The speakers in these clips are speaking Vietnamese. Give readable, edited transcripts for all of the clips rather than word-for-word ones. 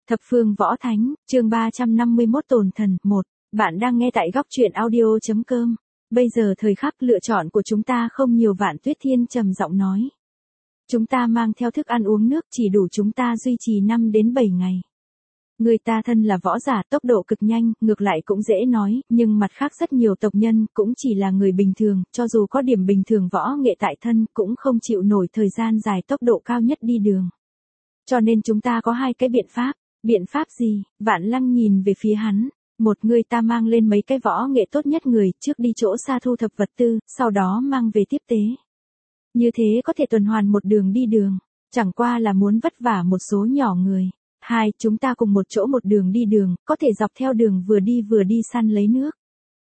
Thập phương võ thánh, chương 351 tồn thần, 1. Bạn đang nghe tại góc truyện audio.com. Bây giờ thời khắc lựa chọn của chúng ta không nhiều. Vạn Tuyết Thiên trầm giọng nói. Chúng ta mang theo thức ăn uống nước chỉ đủ chúng ta duy trì 5 đến 7 ngày. Người ta thân là võ giả, tốc độ cực nhanh, ngược lại cũng dễ nói, nhưng mặt khác rất nhiều tộc nhân cũng chỉ là người bình thường, cho dù có điểm bình thường võ nghệ tại thân cũng không chịu nổi thời gian dài tốc độ cao nhất đi đường. Cho nên chúng ta có 2 cái biện pháp. Biện pháp gì? Vạn Lăng nhìn về phía hắn. Một, người ta mang lên mấy cái võ nghệ tốt nhất người, trước đi chỗ xa thu thập vật tư, sau đó mang về tiếp tế. Như thế có thể tuần hoàn một đường đi đường, chẳng qua là muốn vất vả một số nhỏ người. 2, chúng ta cùng một chỗ một đường đi đường, có thể dọc theo đường vừa đi săn lấy nước.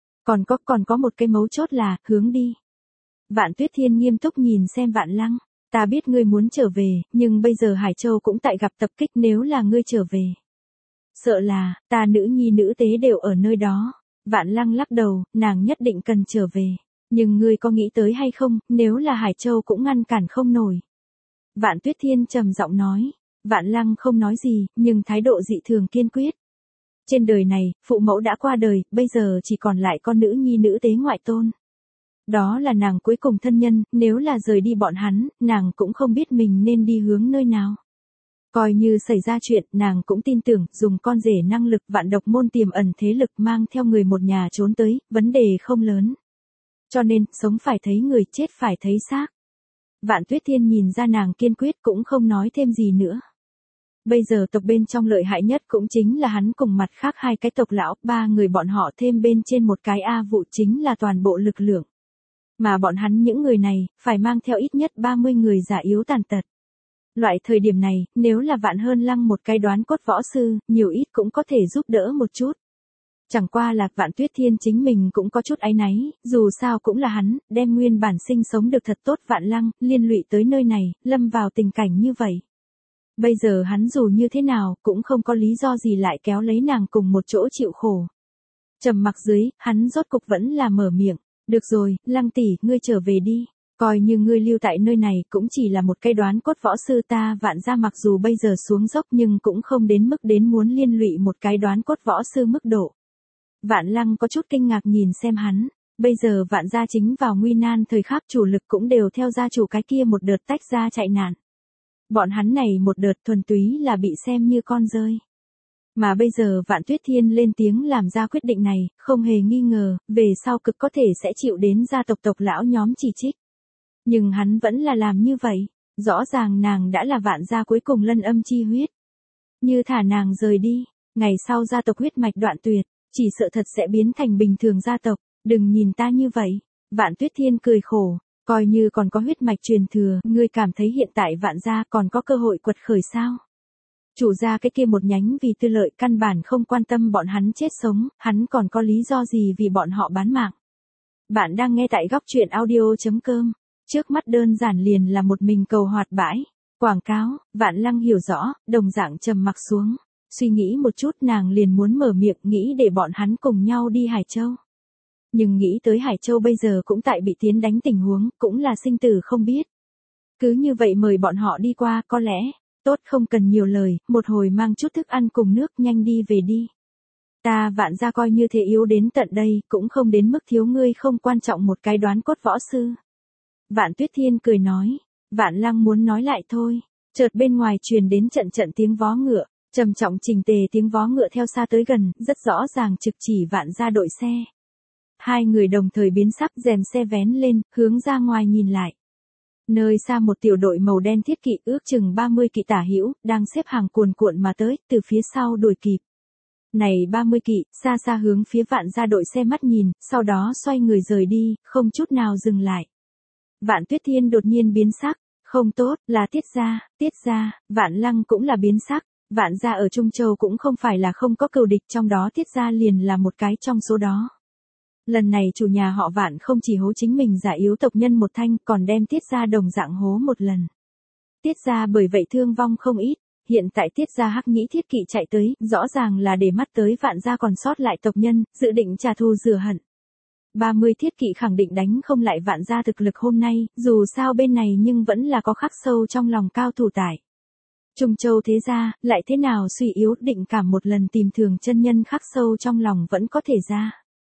Còn có một cái mấu chốt là, hướng đi. Vạn Tuyết Thiên nghiêm túc nhìn xem Vạn Lăng. Ta biết ngươi muốn trở về, nhưng bây giờ Hải Châu cũng tại gặp tập kích, nếu là ngươi trở về. Sợ là, ta nữ nhi nữ tế đều ở nơi đó. Vạn Lăng lắc đầu, nàng nhất định cần trở về. Nhưng ngươi có nghĩ tới hay không, nếu là Hải Châu cũng ngăn cản không nổi. Vạn Tuyết Thiên trầm giọng nói. Vạn Lăng không nói gì, nhưng thái độ dị thường kiên quyết. Trên đời này, phụ mẫu đã qua đời, bây giờ chỉ còn lại con nữ nhi nữ tế ngoại tôn. Đó là nàng cuối cùng thân nhân, nếu là rời đi bọn hắn, nàng cũng không biết mình nên đi hướng nơi nào. Coi như xảy ra chuyện, nàng cũng tin tưởng, dùng con rể năng lực vạn độc môn tiềm ẩn thế lực mang theo người một nhà trốn tới, vấn đề không lớn. Cho nên, sống phải thấy người, chết phải thấy xác. Vạn Tuyết Thiên nhìn ra nàng kiên quyết cũng không nói thêm gì nữa. Bây giờ tộc bên trong lợi hại nhất cũng chính là hắn cùng mặt khác 2 cái tộc lão, 3 người bọn họ thêm bên trên một cái A Vụ chính là toàn bộ lực lượng. Mà bọn hắn những người này, phải mang theo ít nhất 30 người già yếu tàn tật. Loại thời điểm này, nếu là Vạn Hơn Lăng một cái đoán cốt võ sư, nhiều ít cũng có thể giúp đỡ một chút. Chẳng qua là Vạn Tuyết Thiên chính mình cũng có chút áy náy, dù sao cũng là hắn, đem nguyên bản sinh sống được thật tốt Vạn Lăng, liên lụy tới nơi này, lâm vào tình cảnh như vậy. Bây giờ hắn dù như thế nào, cũng không có lý do gì lại kéo lấy nàng cùng một chỗ chịu khổ. Trầm mặc dưới, hắn rốt cục vẫn là mở miệng. Được rồi, Lăng tỷ, ngươi trở về đi. Coi như ngươi lưu tại nơi này cũng chỉ là một cây đoán cốt võ sư, ta Vạn gia mặc dù bây giờ xuống dốc nhưng cũng không đến mức đến muốn liên lụy một cái đoán cốt võ sư mức độ. Vạn Lăng có chút kinh ngạc nhìn xem hắn. Bây giờ Vạn gia chính vào nguy nan thời khắc, chủ lực cũng đều theo gia chủ cái kia một đợt tách ra chạy nạn. Bọn hắn này một đợt thuần túy là bị xem như con rơi. Mà bây giờ Vạn Tuyết Thiên lên tiếng làm ra quyết định này, không hề nghi ngờ, về sau cực có thể sẽ chịu đến gia tộc lão nhóm chỉ trích. Nhưng hắn vẫn là làm như vậy, rõ ràng nàng đã là Vạn gia cuối cùng lân âm chi huyết. Như thả nàng rời đi, ngày sau gia tộc huyết mạch đoạn tuyệt, chỉ sợ thật sẽ biến thành bình thường gia tộc, đừng nhìn ta như vậy. Vạn Tuyết Thiên cười khổ, coi như còn có huyết mạch truyền thừa, ngươi cảm thấy hiện tại Vạn gia còn có cơ hội quật khởi sao? Chủ gia cái kia một nhánh vì tư lợi căn bản không quan tâm bọn hắn chết sống, hắn còn có lý do gì vì bọn họ bán mạng. Bạn đang nghe tại góc truyện audio.com, trước mắt đơn giản liền là một mình cầu hoạt bãi. Quảng cáo, Vạn Lăng hiểu rõ, đồng dạng trầm mặc xuống, suy nghĩ một chút nàng liền muốn mở miệng nghĩ để bọn hắn cùng nhau đi Hải Châu. Nhưng nghĩ tới Hải Châu bây giờ cũng tại bị tiến đánh tình huống, cũng là sinh tử không biết. Cứ như vậy mời bọn họ đi qua, có lẽ. Tốt, không cần nhiều lời, một hồi mang chút thức ăn cùng nước, nhanh đi về đi. Ta Vạn gia coi như thế yếu đến tận đây, cũng không đến mức thiếu ngươi không quan trọng một cái đoán cốt võ sư. Vạn Tuyết Thiên cười nói. Vạn Lăng muốn nói lại thôi, chợt bên ngoài truyền đến trận trận tiếng vó ngựa, trầm trọng chỉnh tề tiếng vó ngựa theo xa tới gần, rất rõ ràng trực chỉ Vạn gia đội xe. 2 người đồng thời biến sắc, rèm xe vén lên, hướng ra ngoài nhìn lại. Nơi xa một tiểu đội màu đen thiết kỵ ước chừng 30 kỵ tả hữu, đang xếp hàng cuồn cuộn mà tới, từ phía sau đuổi kịp. Này 30 kỵ, xa xa hướng phía Vạn gia đội xe mắt nhìn, sau đó xoay người rời đi, không chút nào dừng lại. Vạn Tuyết Thiên đột nhiên biến sắc, không tốt, là Tiết gia, Vạn Lăng cũng là biến sắc, Vạn gia ở Trung Châu cũng không phải là không có cừu địch, trong đó Tiết gia liền là một cái trong số đó. Lần này chủ nhà họ Vạn không chỉ hố chính mình giả yếu tộc nhân một thanh, còn đem Tiết gia đồng dạng hố một lần. Tiết gia bởi vậy thương vong không ít, hiện tại Tiết gia hắc nhĩ thiết kỵ chạy tới, rõ ràng là để mắt tới Vạn gia còn sót lại tộc nhân, dự định trả thù rửa hận. 30 thiết kỵ khẳng định đánh không lại Vạn gia thực lực hôm nay, dù sao bên này nhưng vẫn là có khắc sâu trong lòng cao thủ tại. Trung Châu thế gia, lại thế nào suy yếu định cảm một lần tìm thường chân nhân khắc sâu trong lòng vẫn có thể ra.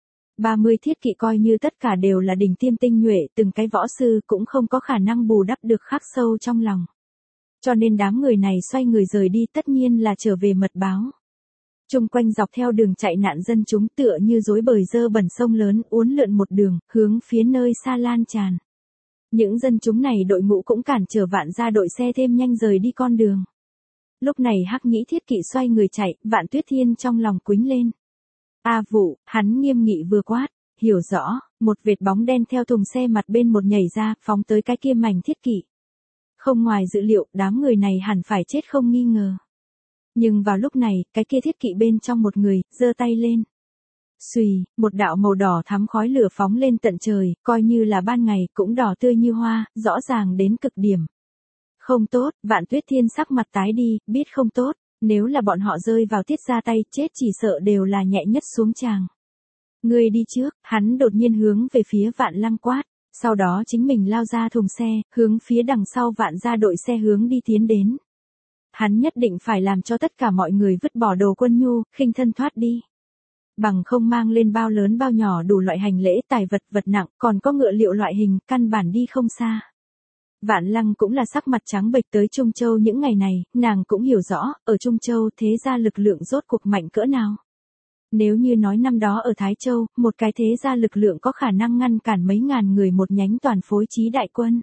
30 thiết kỵ coi như tất cả đều là đỉnh tiêm tinh nhuệ, từng cái võ sư cũng không có khả năng bù đắp được khắc sâu trong lòng. Cho nên đám người này xoay người rời đi tất nhiên là trở về mật báo. Trung quanh dọc theo đường chạy nạn dân chúng tựa như rối bời dơ bẩn sông lớn uốn lượn một đường, hướng phía nơi xa lan tràn. Những dân chúng này đội ngũ cũng cản trở Vạn gia đội xe thêm nhanh rời đi con đường. Lúc này Hắc Nhĩ thiết kỵ xoay người chạy, Vạn Tuyết Thiên trong lòng quýnh lên. A Vũ, hắn nghiêm nghị vừa quát, hiểu rõ, một vệt bóng đen theo thùng xe mặt bên một nhảy ra, phóng tới cái kia mảnh thiết kỵ. Không ngoài dự liệu, đám người này hẳn phải chết không nghi ngờ. Nhưng vào lúc này, cái kia thiết kỵ bên trong một người, giơ tay lên. Xùy, một đạo màu đỏ thắm khói lửa phóng lên tận trời, coi như là ban ngày, cũng đỏ tươi như hoa, rõ ràng đến cực điểm. Không tốt, Vạn Tuyết Thiên sắc mặt tái đi, biết không tốt, nếu là bọn họ rơi vào Tiết ra tay, chết chỉ sợ đều là nhẹ nhất xuống tràng. Ngươi đi trước, hắn đột nhiên hướng về phía Vạn Lăng quát, sau đó chính mình lao ra thùng xe, hướng phía đằng sau Vạn gia đội xe hướng đi tiến đến. Hắn nhất định phải làm cho tất cả mọi người vứt bỏ đồ quân nhu, khinh thân thoát đi. Bằng không mang lên bao lớn bao nhỏ đủ loại hành lễ tài vật vật nặng, còn có ngựa liệu loại hình, căn bản đi không xa. Vạn Lăng cũng là sắc mặt trắng bệch tới Trung Châu những ngày này, nàng cũng hiểu rõ, ở Trung Châu thế gia lực lượng rốt cuộc mạnh cỡ nào. Nếu như nói năm đó ở Thái Châu, một cái thế gia lực lượng có khả năng ngăn cản mấy ngàn người một nhánh toàn phối trí đại quân.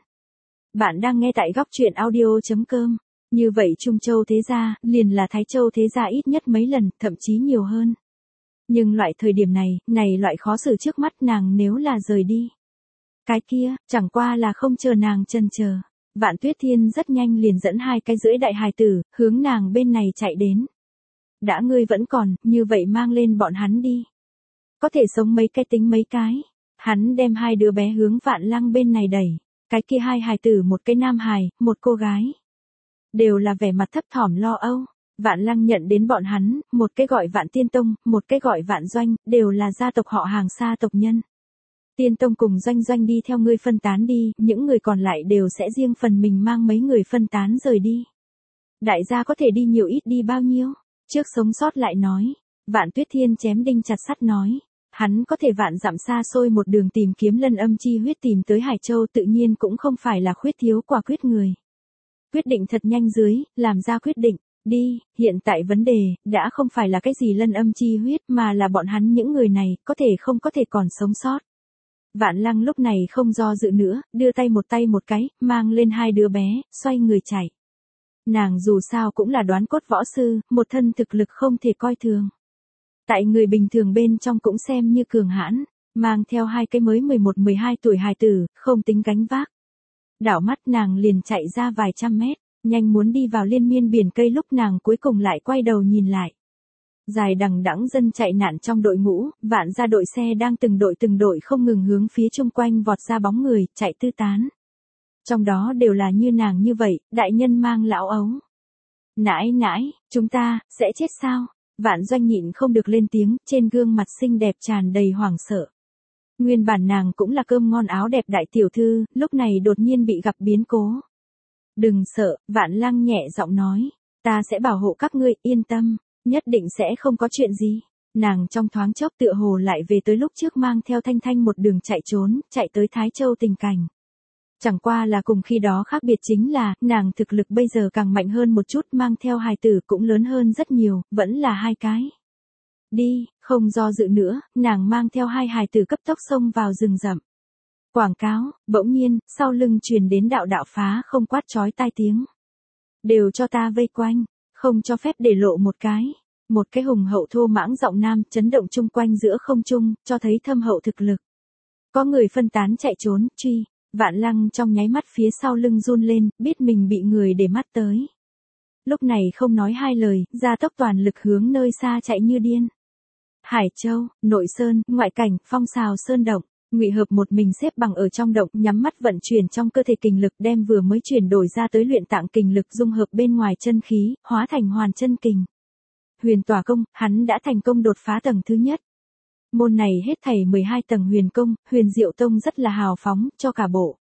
Bạn đang nghe tại góc truyện audio.com. Như vậy Trung Châu thế gia, liền là Thái Châu thế gia ít nhất mấy lần, thậm chí nhiều hơn. Nhưng loại thời điểm này loại khó xử trước mắt nàng nếu là rời đi. Cái kia, chẳng qua là không chờ nàng chần chờ. Vạn Tuyết Thiên rất nhanh liền dẫn 2 cái rưỡi đại hài tử, hướng nàng bên này chạy đến. Đã ngươi vẫn còn, như vậy mang lên bọn hắn đi. Có thể sống mấy cái tính mấy cái. Hắn đem 2 đứa bé hướng Vạn Lăng bên này đẩy. Cái kia 2 hài tử, một cái nam hài, một cô gái. Đều là vẻ mặt thấp thỏm lo âu. Vạn Lăng nhận đến bọn hắn, một cái gọi Vạn Tiên Tông, một cái gọi Vạn Doanh, đều là gia tộc họ hàng xa tộc nhân. Tiên Tông cùng Doanh Doanh đi theo ngươi phân tán đi, những người còn lại đều sẽ riêng phần mình mang mấy người phân tán rời đi. Đại gia có thể đi nhiều ít đi bao nhiêu, trước sống sót lại nói. Vạn Tuyết Thiên chém đinh chặt sắt nói. Hắn có thể vạn dặm xa xôi một đường tìm kiếm Lân Âm chi huyết tìm tới Hải Châu tự nhiên cũng không phải là khuyết thiếu quả quyết người. Quyết định thật nhanh dưới, làm ra quyết định. Đi, hiện tại vấn đề, đã không phải là cái gì Lân Âm chi huyết mà là bọn hắn những người này, có thể không có thể còn sống sót. Vạn Lăng lúc này không do dự nữa, đưa tay một cái, mang lên 2 đứa bé, xoay người chạy. Nàng dù sao cũng là đoán cốt võ sư, một thân thực lực không thể coi thường. Tại người bình thường bên trong cũng xem như cường hãn, mang theo 2 cái mới 11-12 tuổi hài tử, không tính gánh vác. Đảo mắt nàng liền chạy ra vài trăm mét, nhanh muốn đi vào liên miên biển cây lúc nàng cuối cùng lại quay đầu nhìn lại. Dài đằng đẵng dân chạy nạn trong đội ngũ, Vạn gia đội xe đang từng đội không ngừng hướng phía chung quanh vọt ra bóng người, chạy tứ tán. Trong đó đều là như nàng như vậy, đại nhân mang lão ấu. Nãi, chúng ta, sẽ chết sao? Vạn Doanh nhịn không được lên tiếng, trên gương mặt xinh đẹp tràn đầy hoảng sợ. Nguyên bản nàng cũng là cơm ngon áo đẹp đại tiểu thư, lúc này đột nhiên bị gặp biến cố. Đừng sợ, Vạn Lăng nhẹ giọng nói, ta sẽ bảo hộ các ngươi, yên tâm, nhất định sẽ không có chuyện gì. Nàng trong thoáng chốc tựa hồ lại về tới lúc trước mang theo Thanh Thanh một đường chạy trốn, chạy tới Thái Châu tình cảnh. Chẳng qua là cùng khi đó khác biệt chính là, nàng thực lực bây giờ càng mạnh hơn một chút, mang theo hài tử cũng lớn hơn rất nhiều, vẫn là 2 cái. Đi, không do dự nữa, nàng mang theo 2 hài tử cấp tốc xông vào rừng rậm. Quảng cáo, bỗng nhiên, sau lưng truyền đến đạo phá không quát chói tai tiếng. Đều cho ta vây quanh, không cho phép để lộ một cái. Một cái hùng hậu thô mãng giọng nam chấn động chung quanh giữa không trung, cho thấy thâm hậu thực lực. Có người phân tán chạy trốn, truy. Vạn Lăng trong nháy mắt phía sau lưng run lên, biết mình bị người để mắt tới. Lúc này không nói 2 lời, gia tốc toàn lực hướng nơi xa chạy như điên. Hải Châu, Nội Sơn, ngoại cảnh, phong xào sơn động. Ngụy Hợp một mình xếp bằng ở trong động, nhắm mắt vận chuyển trong cơ thể kình lực, đem vừa mới chuyển đổi ra tới luyện tạng kình lực dung hợp bên ngoài chân khí, hóa thành hoàn chân kình. Huyền Tỏa công, hắn đã thành công đột phá tầng thứ nhất. Môn này hết thảy 12 tầng huyền công, Huyền Diệu Tông rất là hào phóng, cho cả bộ.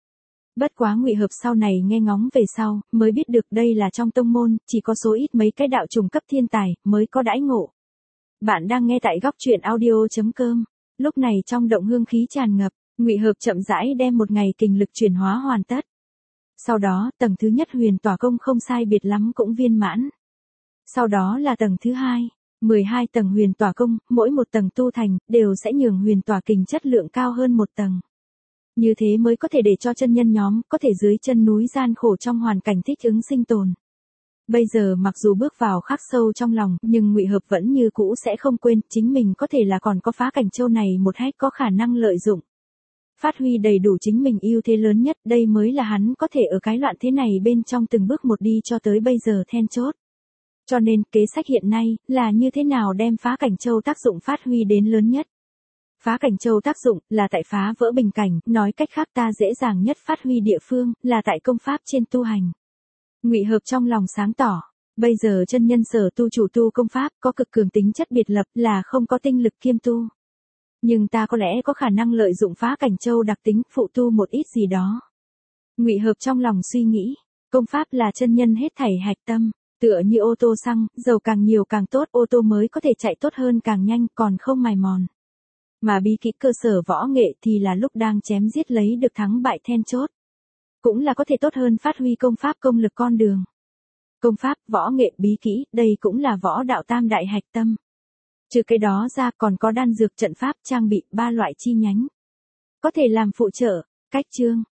Bất quá Ngụy Hợp sau này nghe ngóng về sau, mới biết được đây là trong tông môn, chỉ có số ít mấy cái đạo trùng cấp thiên tài, mới có đãi ngộ. Bạn đang nghe tại góc truyện audio.com. Lúc này trong động hương khí tràn ngập, Ngụy Hợp chậm rãi đem một ngày kình lực chuyển hóa hoàn tất. Sau đó, tầng thứ nhất huyền tỏa công không sai biệt lắm cũng viên mãn. Sau đó là tầng thứ hai, 12 tầng huyền tỏa công, mỗi một tầng tu thành, đều sẽ nhường huyền tỏa kình chất lượng cao hơn một tầng. Như thế mới có thể để cho chân nhân nhóm, có thể dưới chân núi gian khổ trong hoàn cảnh thích ứng sinh tồn. Bây giờ mặc dù bước vào khắc sâu trong lòng, nhưng Ngụy Hợp vẫn như cũ sẽ không quên, chính mình có thể là còn có phá cảnh châu này một hách có khả năng lợi dụng. Phát huy đầy đủ chính mình ưu thế lớn nhất, đây mới là hắn có thể ở cái loạn thế này bên trong từng bước một đi cho tới bây giờ then chốt. Cho nên, kế sách hiện nay, là như thế nào đem phá cảnh châu tác dụng phát huy đến lớn nhất. Phá cảnh châu tác dụng, là tại phá vỡ bình cảnh, nói cách khác ta dễ dàng nhất phát huy địa phương, là tại công pháp trên tu hành. Ngụy Hợp trong lòng sáng tỏ, bây giờ chân nhân sở tu chủ tu công pháp, có cực cường tính chất biệt lập, là không có tinh lực kiêm tu. Nhưng ta có lẽ có khả năng lợi dụng phá cảnh châu đặc tính, phụ tu một ít gì đó. Ngụy Hợp trong lòng suy nghĩ, công pháp là chân nhân hết thảy hạch tâm. Tựa như ô tô xăng, dầu càng nhiều càng tốt, ô tô mới có thể chạy tốt hơn càng nhanh, còn không mài mòn. Mà bí kỹ cơ sở võ nghệ thì là lúc đang chém giết lấy được thắng bại then chốt. Cũng là có thể tốt hơn phát huy công pháp công lực con đường. Công pháp, võ nghệ, bí kỹ, đây cũng là võ đạo tam đại hạch tâm. Trừ cái đó ra còn có đan dược trận pháp trang bị 3 loại chi nhánh. Có thể làm phụ trợ, cách chương,